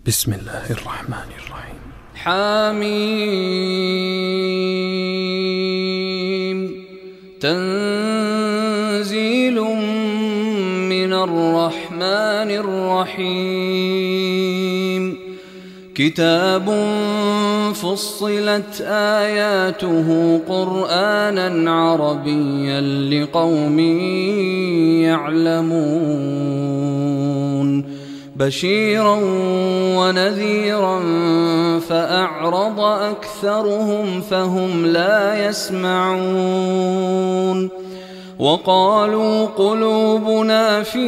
بسم الله الرحمن الرحيم. حميم. تنزيل من الرحمن الرحيم. كتاب فصلت آياته قرآنا عربيا لقوم يعلمون بشيرا ونذيرا فأعرض أكثرهم فهم لا يسمعون. وقالوا قلوبنا في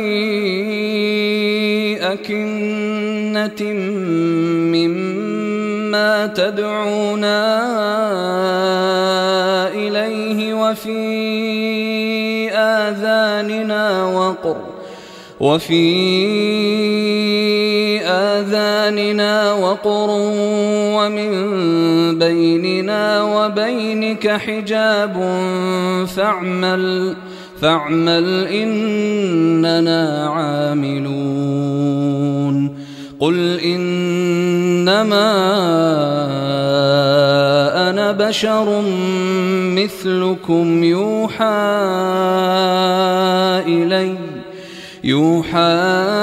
أكنة مما تدعونا إليه وفي آذاننا وقر ومن بيننا وبينك حجاب فاعمل إننا عاملون. قل إنما أنا بشر مثلكم يوحى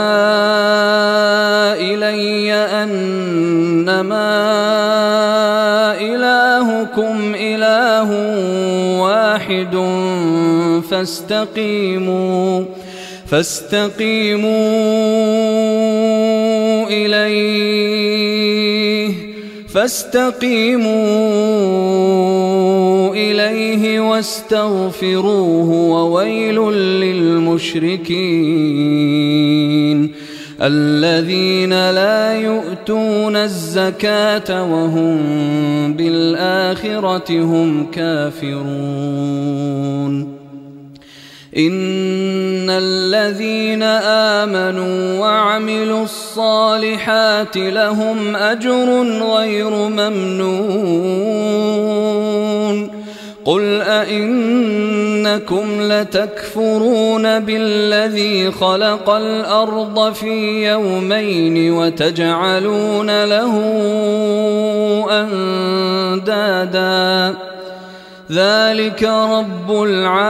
إلي أنما إلهكم إله واحد فاستقيموا إليه واستغفروه وويل للمشركين الذين لا يؤتون الزكاة وهم بالآخرة هم كافرون. إن الذين آمنوا وعملوا الصالحات لهم أجر غير ممنون. قل أئنكم لتكفرون بالذي خلق الأرض في يومين وتجعلون له أندادا ذلك رب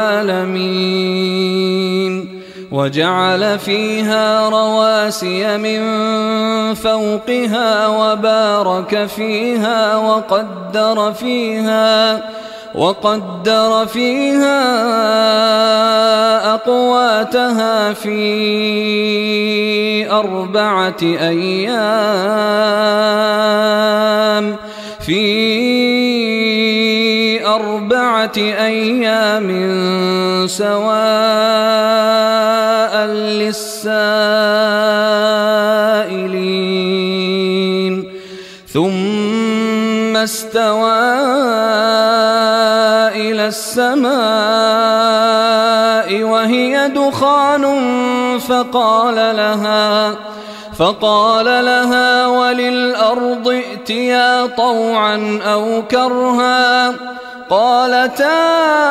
العالمين. وجعل فيها رواسي من فوقها وبارك فيها وقدر فيها أقواتها في أربعة أيام سواء للسائلين. ثم استوى إلى السماء وهي دخان فقال لها وللأرض ائتيا طوعا أو كرها قالتا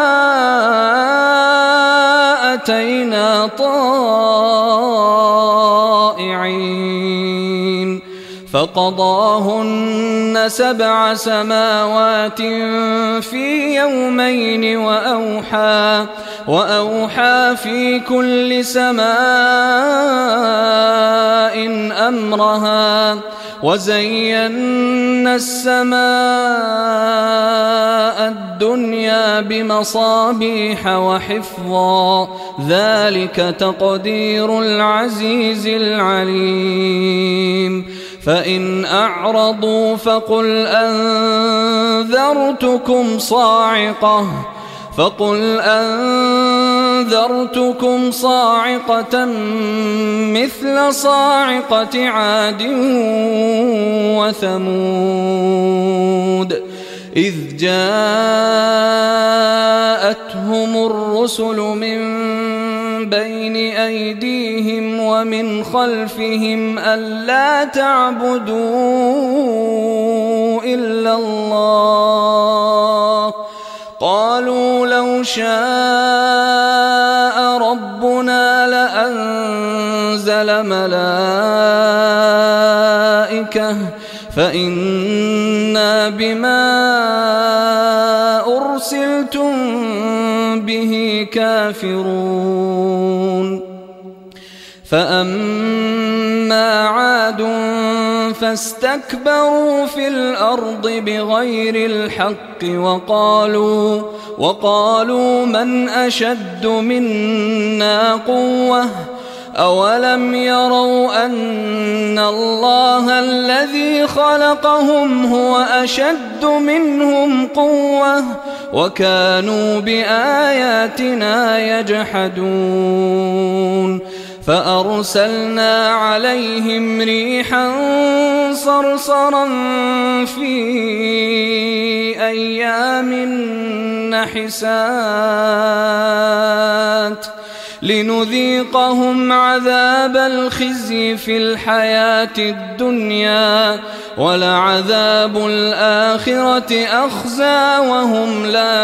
أتينا طائعين. فقضاهن 7 سماوات في يومين وأوحى في كل سماء أمرها وزينا السماء الدنيا بمصابيح وحفظا ذلك تقدير العزيز العليم. فإن أعرضوا فقل أنذرتكم صاعقة مثل صاعقة عاد وثمود إذ جاءتهم الرسل من بين أيديهم ومن خلفهم ألا تعبدوا إلا الله قالوا لو شاء ربنا لأنزل ملائكة فإنا بما أرسلتم به كافرون فأما عاد فاستكبروا في الأرض بغير الحق وقالوا من أشد منا قوة أولم يروا أن الله الذي خلقهم هو أشد منهم قوة وكانوا بآياتنا يجحدون فأرسلنا عليهم ريحا صرصرا في أيام نحسات لنذيقهم عذاب الخزي في الحياة الدنيا ولعذاب الآخرة أخزى وهم لا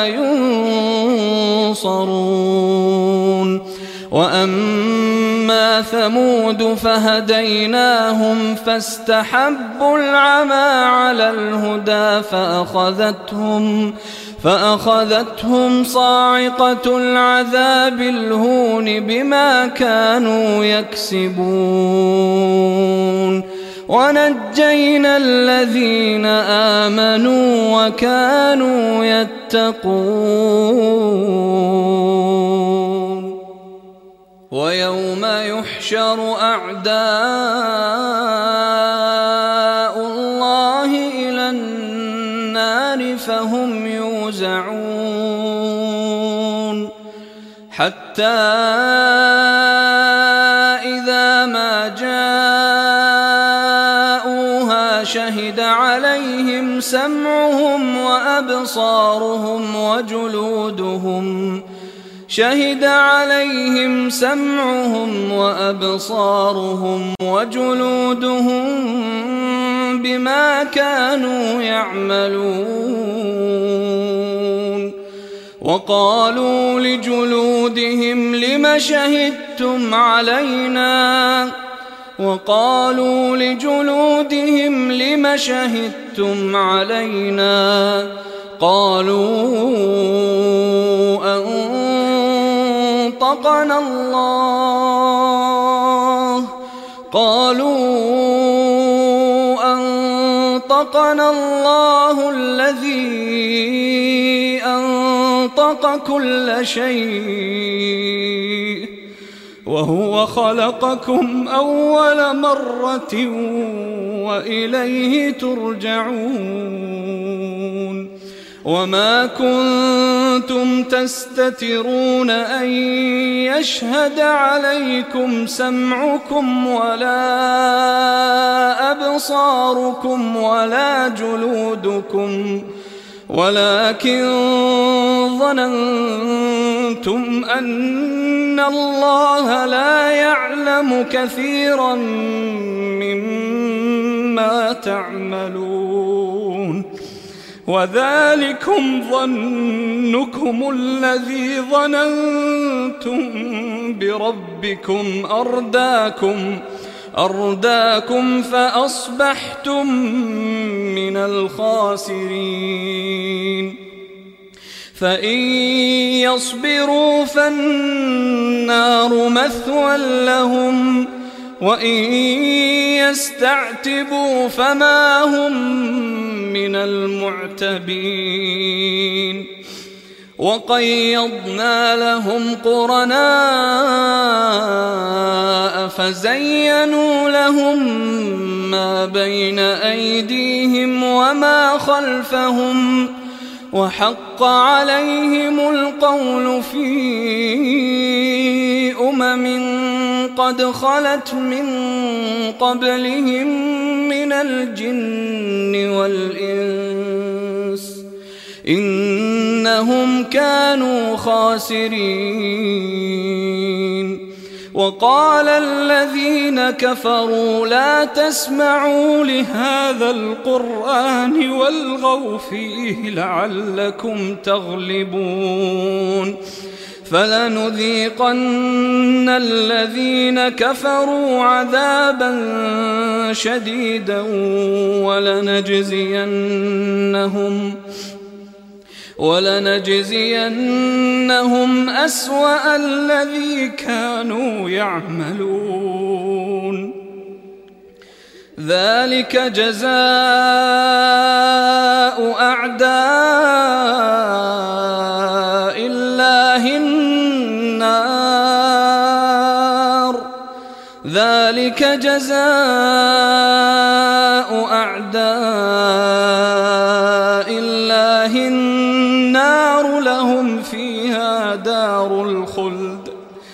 ينصرون وأما ثمود فهديناهم فاستحبوا العمى على الهدى فأخذتهم صاعقة العذاب الهون بما كانوا يكسبون ونجينا الذين آمنوا وكانوا يتقون ويوم يحشر أعداء الله إلى النار فهم يوزعون حتى إذا ما جاءوها شهد عليهم سمعهم وأبصارهم وجلودهم بما كانوا يعملون وقالوا لجلودهم لم شهدتم علينا قالوا أنطقنا الله الذي أنطق كل شيء وهو خلقكم أول مرة وإليه ترجعون وما كنتم تستترون أن يشهد عليكم سمعكم ولا أبصاركم ولا جلودكم ولكن ظننتم أن الله لا يعلم كثيرا مما تعملون وذلكم ظنكم الذي ظننتم بربكم أرداكم فأصبحتم من الخاسرين فإن يصبروا فالنار مثوى لهم وإن يستعتبوا فما هم من المعتبين وقيضنا لهم قرناء فزينوا لهم ما بين أيديهم وما خلفهم وحق عليهم القول في قد خلت من قبلهم من الجن والإنس إنهم كانوا خاسرين وقال الذين كفروا لا تسمعوا لهذا القرآن والغوا فيه لعلكم تغلبون فلنذيقن الذين كفروا عذابا شديدا ولنجزينهم أسوأ الذي كانوا يعملون. ذلك جزاء أعداء الله النار ذلك جزاء أعداء الله النار لهم فيها دار الخلد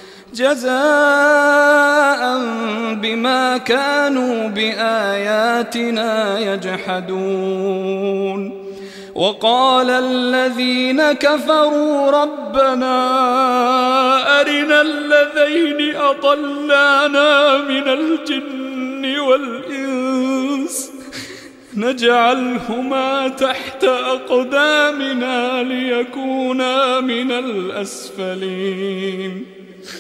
جزاء بما كانوا بآياتنا يجحدون. وقال الذين كفروا ربنا أرنا الذين أضلانا من الجن والإنس نجعلهما تحت أقدامنا ليكونا من الأسفلين.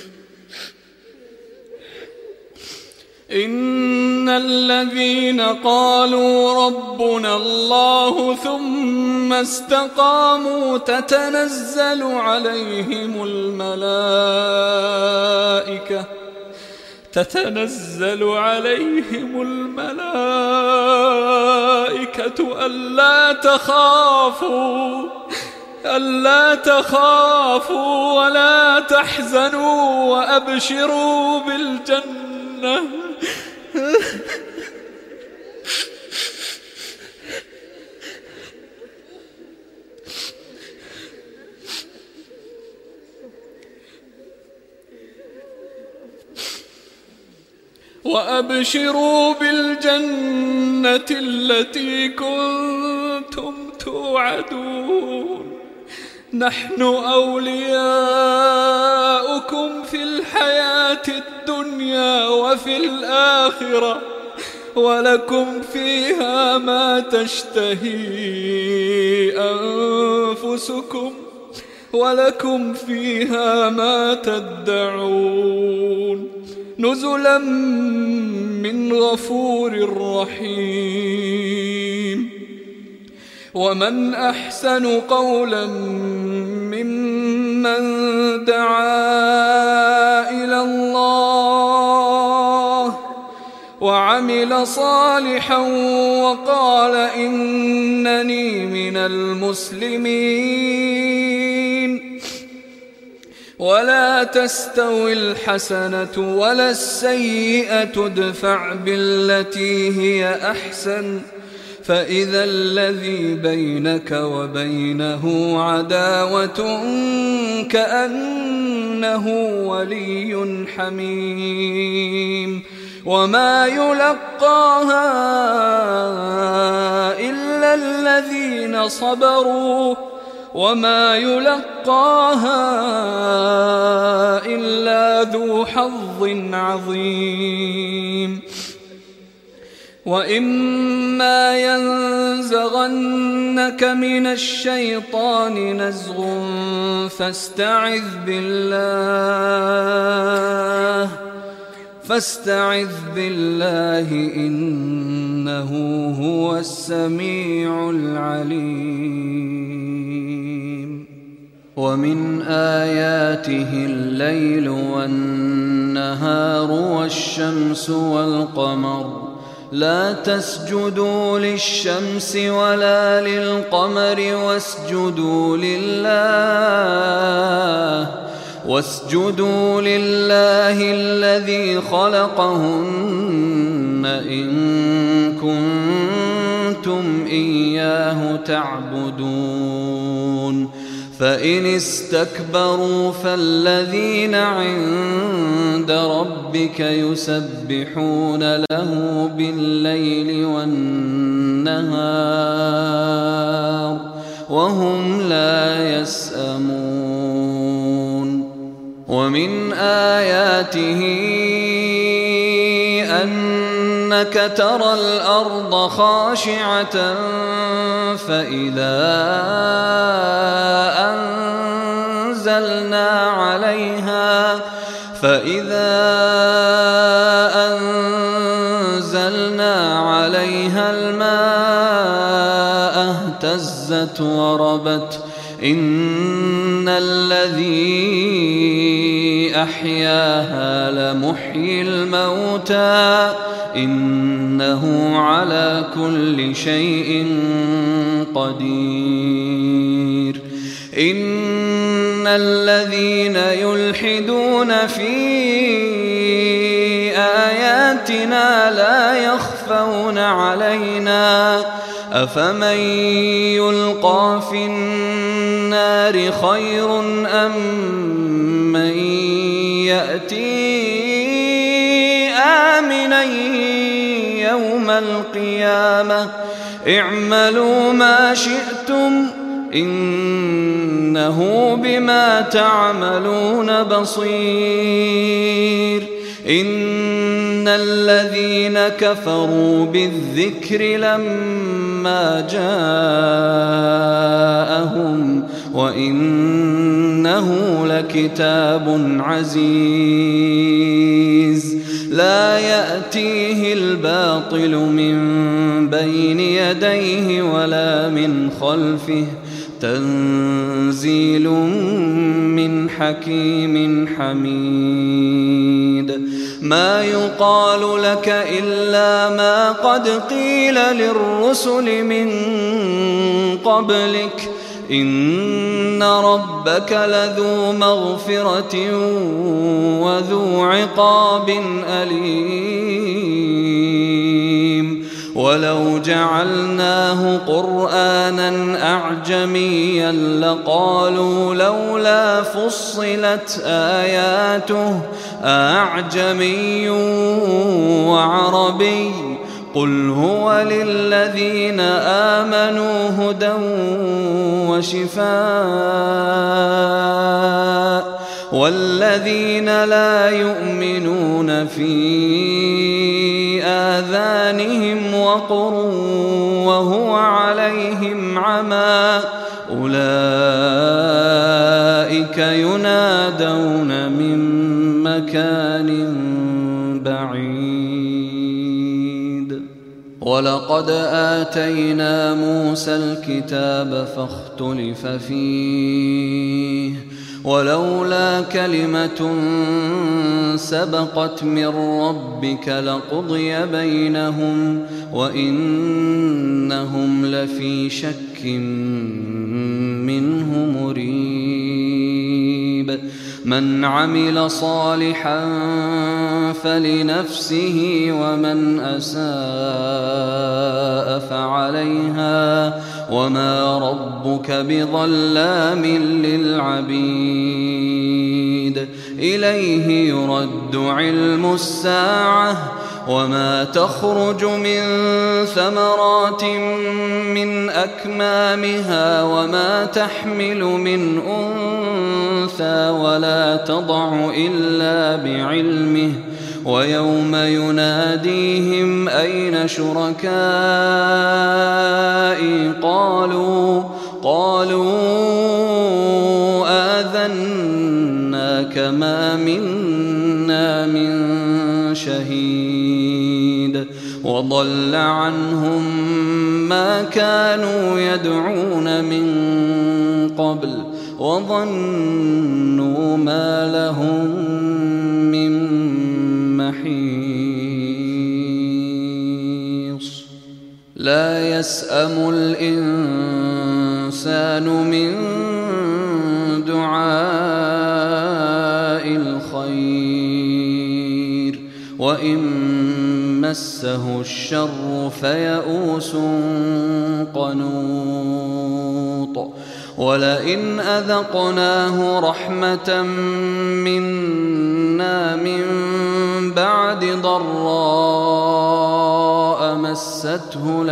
إن الذين قالوا ربنا الله ثم استقاموا تتنزل عليهم الملائكة ألا تخافوا ولا تحزنوا وأبشروا بالجنة التي كنتم توعدون. نحن أولياؤكم في الحياة الدنيا وفي الآخرة ولكم فيها ما تشتهي أنفسكم ولكم فيها ما تدعون نزلا من غفور رحيم. ومن أحسن قولا ممن دعا إلى الله وعمل صالحا وقال إنني من المسلمين. ولا تستوي الحسنة ولا السيئة ادفع بالتي هي أحسن فإذا الذي بينك وبينه عداوة كأنه ولي حميم. وما يلقاها إلا الذين صبروا وما يلقاها إلا ذو حظ عظيم. وإما ينزغنك من الشيطان نزغ فاستعذ بالله إنه هو السميع العليم. ومن آياته الليل والنهار والشمس والقمر لا تسجدوا للشمس ولا للقمر واسجدوا لله الذي خلقهن إن كنتم إياه تعبدون. فإن استكبروا فالذين عند ربك يسبحون له بالليل والنهار وهم لا يسأمون. ومن آياته أنك ترى الأرض خاشعة فإذا أنزلنا عليها الماء اهتزت وربت. إن الذي أحياها لمحيي الموتى إنه على كل شيء قدير. إن الذين يلحدون في آياتنا لا يخفون علينا أفمن يلقى في النار خير أم من يأتي آمنا يوم القيامة اعملوا ما شئتم إنه بما تعملون بصير. إن الذين كفروا بالذكر لما جاءهم وإنه لكتاب عزيز لا يأتيه الباطل من بين يديه ولا من خلفه تنزيل من حكيم حميد. ما يقال لك إلا ما قد قيل للرسل من قبلك إن ربك لذو مغفرة وذو عقاب أليم. ولو جعلناه قرآنا أعجميا لقالوا لولا فصلت آياته أعجمي وعربي قل هو للذين آمنوا هدى وشفاء والذين لا يؤمنون في آذانهم وقر وهو عليهم عمى أولئك ينادون من مكان بعيد. ولقد آتينا موسى الكتاب فاختلف فيه ولولا كلمة سبقت من ربك لقضي بينهم وإنهم لفي شك منه مريب. من عمل صالحا فلنفسه ومن أساء فعليها وما ربك بظلام للعبيد. إليه يرد علم الساعة وما تخرج من ثمرات من أكمامها وما تحمل من أنثى ولا تضع إلا بعلمه ويوم يناديهم أين شركائي قالوا آذناك ما منا من شهيد. وضل عنهم ما كانوا يدعون من قبل وظنوا ما لهم من محيص. لا يسأم الإنسان من دعاء الخير وإن مسه الشر فيئوس قنوط. ولئن أذقناه رحمة منا من بعد ضراء مسته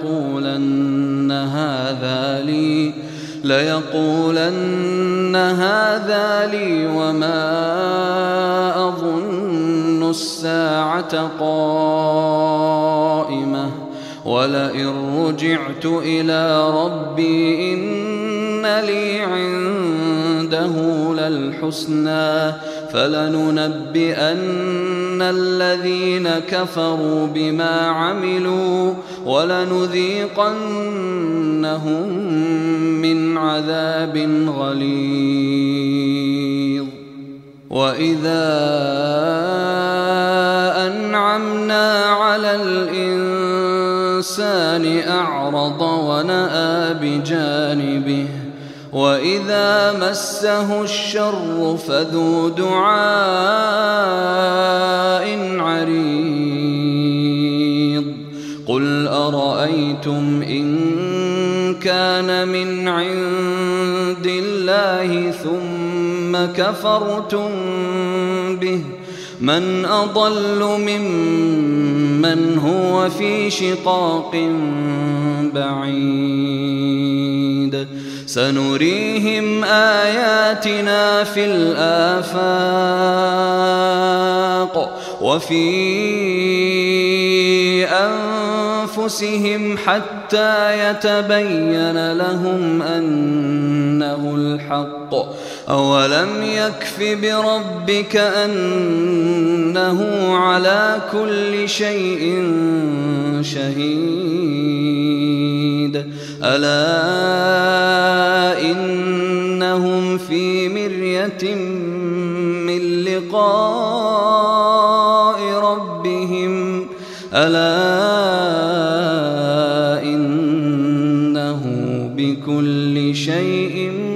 ليقولن هذا لي وما أظن الساعة قائمة ولئن رجعت إلى ربي إن لي عنده عنده للحسنى فلننبئن الذين كفروا بما عملوا ولنذيقنهم من عذاب غليظ. وإذا أنعمنا على الإنسان أعرض ونأى بجانبه وإذا مسه الشر فذو دعاء عريض. قل أرأيتم إن كان من عند الله ثم كفرتم به من أضل ممن هو في شقاق بعيد. سنريهم آياتنا في الآفاق وفي أنفسهم حتى يتبين لهم أنه الحق. أولم يكف بربك أنه على كل شيء شهيد. ألا إنهم في مرية من لقاء ربهم ألا إنه بكل شيء